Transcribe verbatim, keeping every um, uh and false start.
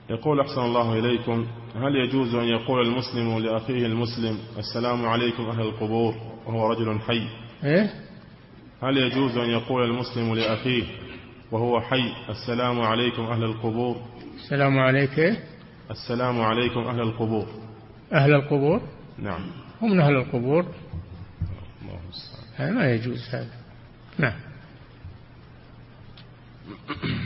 يقول أحسن الله إليكم: هل يجوز أن يقول المسلم لأخيه المسلم السلام عليكم أهل القبور وهو رجل حي؟ إيه؟ هل يجوز أن يقول المسلم لأخيه وهو حي السلام عليكم أهل القبور؟ السلام عليك. السلام عليكم أهل القبور. أهل القبور؟ نعم. هم من أهل القبور. الله هذا ما يجوز هذا. نعم.